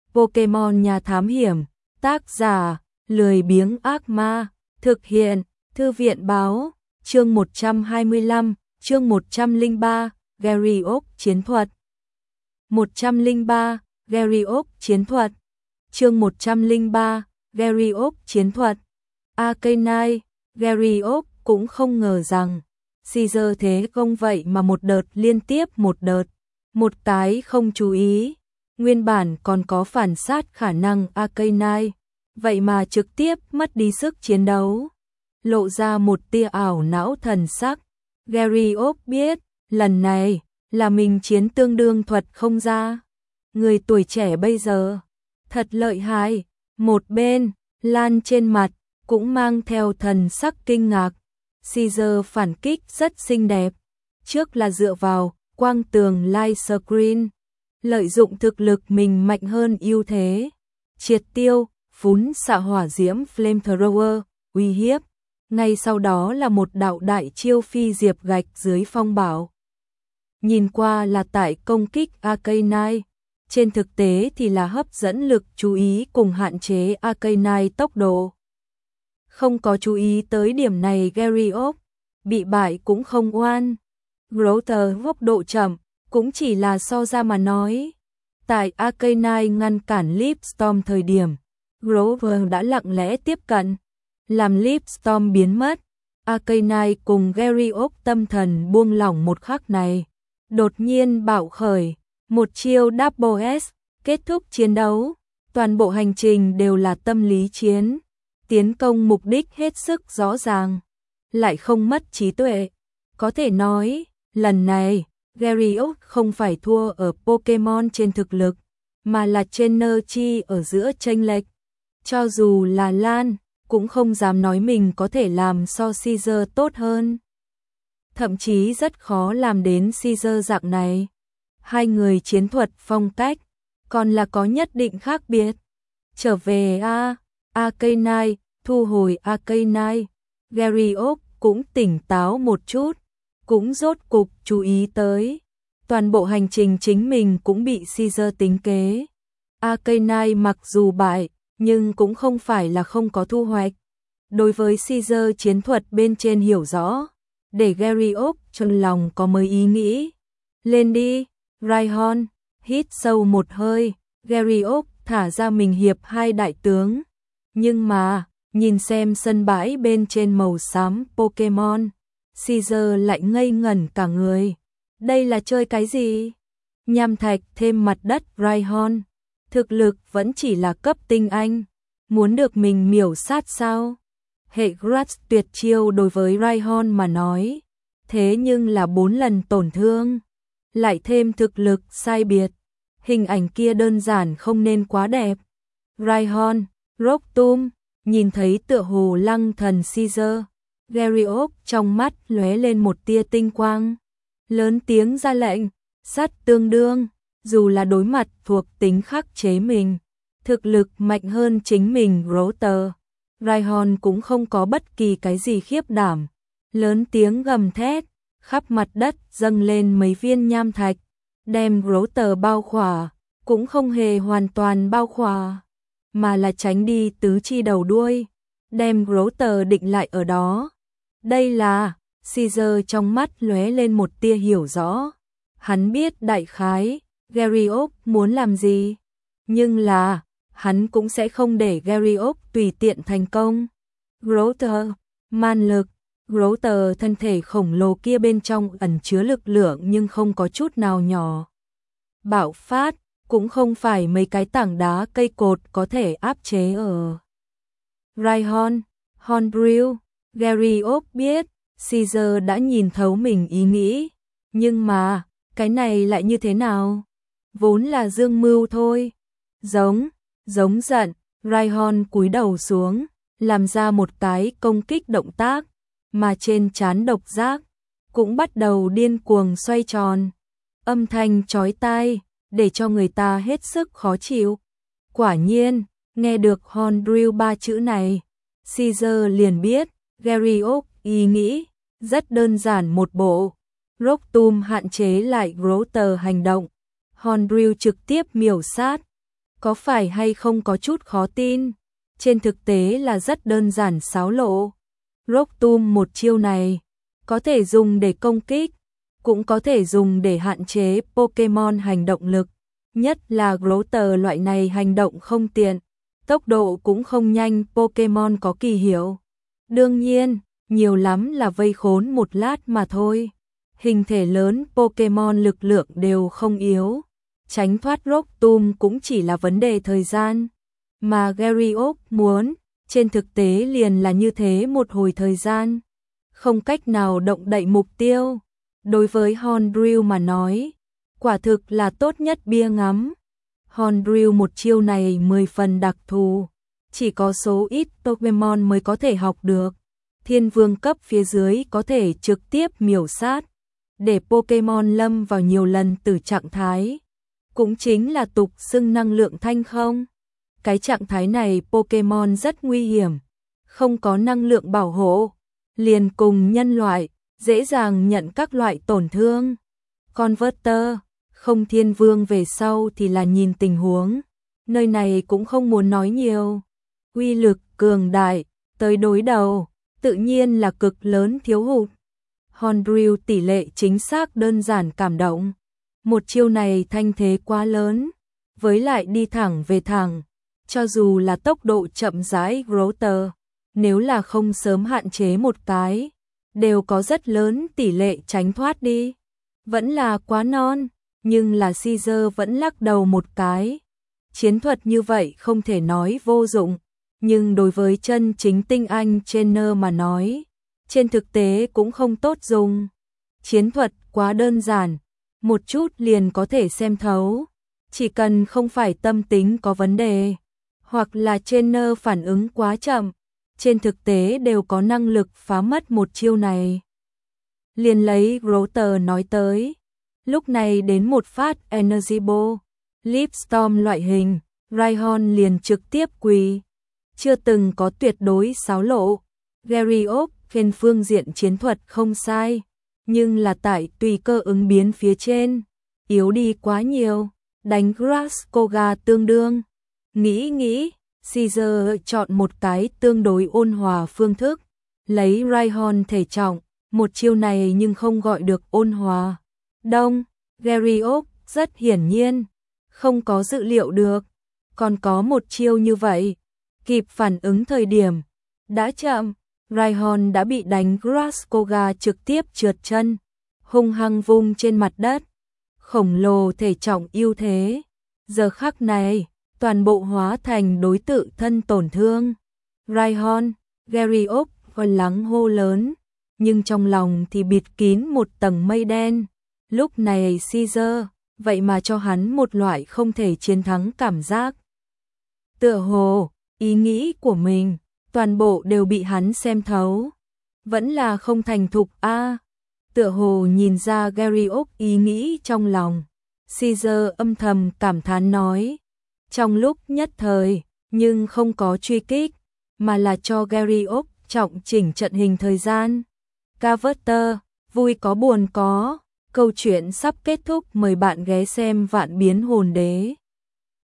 Pokemon nhà thám hiểm, tác giả, lười biếng ác ma, thực hiện, thư viện báo, chương 125, chương 103, Gyarados chiến thuật. 103, Gyarados chiến thuật. Chương 103, Gyarados chiến thuật. Arcanine, Gyarados cũng không ngờ rằng Caesar thế công vậy mà một đợt liên tiếp một đợt, một cái không chú ý, nguyên bản còn có phản sát khả năng Arcanine, vậy mà trực tiếp mất đi sức chiến đấu, lộ ra một tia ảo não thần sắc. Gyarados biết, lần này là mình chiến tương đương thuật không ra. Người tuổi trẻ bây giờ thật lợi hại. Một bên, Lan trên mặt cũng mang theo thần sắc kinh ngạc. Caesar phản kích rất xinh đẹp. Trước là dựa vào quang tường light screen, lợi dụng thực lực mình mạnh hơn ưu thế, triệt tiêu, phún xạ hỏa diễm flamethrower, uy hiếp. Ngay sau đó là một đạo đại chiêu phi diệp gạch dưới phong bảo. Nhìn qua là tại công kích Arcanine, trên thực tế thì là hấp dẫn lực chú ý cùng hạn chế Arcanine tốc độ. Không có chú ý tới điểm này, Gyarados bị bại cũng không oan. Grotter tốc độ chậm, cũng chỉ là so ra mà nói. Tại Arcanine ngăn cản Leaf Storm thời điểm, Grover đã lặng lẽ tiếp cận, làm Leaf Storm biến mất. Arcanine cùng Gyarados tâm thần buông lỏng một khắc này, đột nhiên bạo khởi, một chiêu Double S, kết thúc chiến đấu. Toàn bộ hành trình đều là tâm lý chiến, tiến công mục đích hết sức rõ ràng, lại không mất trí tuệ. Có thể nói, lần này, Gyarados không phải thua ở Pokemon trên thực lực, mà là trên energy ở giữa chênh lệch. Cho dù là Lan, cũng không dám nói mình có thể làm so Caesar tốt hơn. Thậm chí rất khó làm đến Caesar dạng này. Hai người chiến thuật phong cách, còn là có nhất định khác biệt. Trở về Arcanine, thu hồi Arcanine, Gyarados cũng tỉnh táo một chút, cũng rốt cục chú ý tới. Toàn bộ hành trình chính mình cũng bị Caesar tính kế. Arcanine mặc dù bại, nhưng cũng không phải là không có thu hoạch. Đối với Caesar chiến thuật bên trên hiểu rõ, để Gyarados trong lòng có mới ý nghĩ. Lên đi, Rhyhorn, hít sâu một hơi, Gyarados thả ra mình hiệp hai đại tướng. Nhưng mà, nhìn xem sân bãi bên trên màu xám Pokemon, Caesar lại ngây ngẩn cả người. Đây là chơi cái gì? Nham thạch thêm mặt đất Rhyhorn, thực lực vẫn chỉ là cấp tinh anh, muốn được mình miểu sát sao? Hệ Grass tuyệt chiêu đối với Rhyhorn mà nói, thế nhưng là 4 lần tổn thương, lại thêm thực lực sai biệt, hình ảnh kia đơn giản không nên quá đẹp. Rhyhorn, Rocktomb, nhìn thấy tựa hồ lăng thần Caesar, Gyarados trong mắt lóe lên một tia tinh quang, lớn tiếng ra lệnh, sát tương đương. Dù là đối mặt thuộc tính khắc chế mình, thực lực mạnh hơn chính mình Grotter, Rhyhorn cũng không có bất kỳ cái gì khiếp đảm, lớn tiếng gầm thét, khắp mặt đất dâng lên mấy viên nham thạch, đem Grotter bao khỏa, cũng không hề hoàn toàn bao khỏa, mà là tránh đi tứ chi đầu đuôi, đem Grotter định lại ở đó. Đây là, Caesar trong mắt lóe lên một tia hiểu rõ, hắn biết đại khái Gyarados muốn làm gì, nhưng là, hắn cũng sẽ không để Gyarados tùy tiện thành công. Grotter, man lực, Grotter thân thể khổng lồ kia bên trong ẩn chứa lực lượng nhưng không có chút nào nhỏ. Bạo phát, cũng không phải mấy cái tảng đá cây cột có thể áp chế ở. Rhyhorn, Hornbrill, Gyarados biết, Caesar đã nhìn thấu mình ý nghĩ, nhưng mà, cái này lại như thế nào? Vốn là dương mưu thôi. Giống giận, Rhyhorn cúi đầu xuống, làm ra một cái công kích động tác, mà trên trán độc giác cũng bắt đầu điên cuồng xoay tròn. Âm thanh chói tai, để cho người ta hết sức khó chịu. Quả nhiên, nghe được Hornbrill 3 chữ này, Caesar liền biết, Gyarados ý nghĩ rất đơn giản một bộ. Rocktomb hạn chế lại Grotter hành động, Hornbrill trực tiếp miểu sát. Có phải hay không có chút khó tin? Trên thực tế là rất đơn giản xáo lộ. Rocktomb một chiêu này, có thể dùng để công kích, cũng có thể dùng để hạn chế Pokemon hành động lực. Nhất là Grotter loại này hành động không tiện, tốc độ cũng không nhanh, Pokemon có kỳ hiệu. Đương nhiên, nhiều lắm là vây khốn một lát mà thôi. Hình thể lớn Pokemon lực lượng đều không yếu. Tránh thoát Rocktomb cũng chỉ là vấn đề thời gian. Mà Gyarados muốn, trên thực tế liền là như thế một hồi thời gian. Không cách nào động đậy mục tiêu. Đối với Hornrill mà nói, quả thực là tốt nhất bia ngắm. Hornrill một chiêu này 10 phần đặc thù, chỉ có số ít Pokemon mới có thể học được. Thiên vương cấp phía dưới có thể trực tiếp miểu sát, để Pokemon lâm vào nhiều lần từ trạng thái. Cũng chính là tục xưng năng lượng thanh không. Cái trạng thái này Pokemon rất nguy hiểm, không có năng lượng bảo hộ, liền cùng nhân loại, dễ dàng nhận các loại tổn thương. Converter, không thiên vương về sau thì là nhìn tình huống. Nơi này cũng không muốn nói nhiều. Uy lực cường đại, tới đối đầu, tự nhiên là cực lớn thiếu hụt. Hornrill tỷ lệ chính xác đơn giản cảm động. Một chiêu này thanh thế quá lớn, với lại đi thẳng về thẳng. Cho dù là tốc độ chậm rãi Grotter, nếu là không sớm hạn chế một cái, đều có rất lớn tỷ lệ tránh thoát đi. Vẫn là quá non, nhưng là Caesar vẫn lắc đầu một cái. Chiến thuật như vậy không thể nói vô dụng, nhưng đối với chân chính tinh anh trainer mà nói, trên thực tế cũng không tốt dùng. Chiến thuật quá đơn giản, một chút liền có thể xem thấu. Chỉ cần không phải tâm tính có vấn đề, hoặc là trainer phản ứng quá chậm, trên thực tế đều có năng lực phá mất một chiêu này. Liền lấy Grotter nói tới, lúc này đến một phát Energy Ball, Leaf Storm loại hình, Rhyhorn liền trực tiếp quỳ. Chưa từng có tuyệt đối xáo lộ. Gyarados trên phương diện chiến thuật không sai, nhưng là tại tùy cơ ứng biến phía trên, yếu đi quá nhiều, đánh Grass Koga tương đương. Nghĩ, Caesar chọn một cái tương đối ôn hòa phương thức, lấy Rhyhorn thể trọng, một chiêu này nhưng không gọi được ôn hòa. Đông, Gyarados rất hiển nhiên, không có dự liệu được, còn có một chiêu như vậy, kịp phản ứng thời điểm, đã chậm, Rhyhorn đã bị đánh Grass Koga trực tiếp trượt chân, hung hăng vung trên mặt đất, khổng lồ thể trọng ưu thế. Giờ khắc này, toàn bộ hóa thành đối tự thân tổn thương. Rhyhorn, Gyarados còn lắng hô lớn, nhưng trong lòng thì bịt kín một tầng mây đen. Lúc này Caesar, vậy mà cho hắn một loại không thể chiến thắng cảm giác. Tựa hồ, ý nghĩ của mình, toàn bộ đều bị hắn xem thấu. Vẫn là không thành thục a. Tựa hồ nhìn ra Gyarados ý nghĩ trong lòng. Caesar âm thầm cảm thán nói. Trong lúc nhất thời, nhưng không có truy kích, mà là cho Gyarados trọng chỉnh trận hình thời gian. Converter, vui có buồn có. Câu chuyện sắp kết thúc, mời bạn ghé xem Vạn Biến Hồn Đế.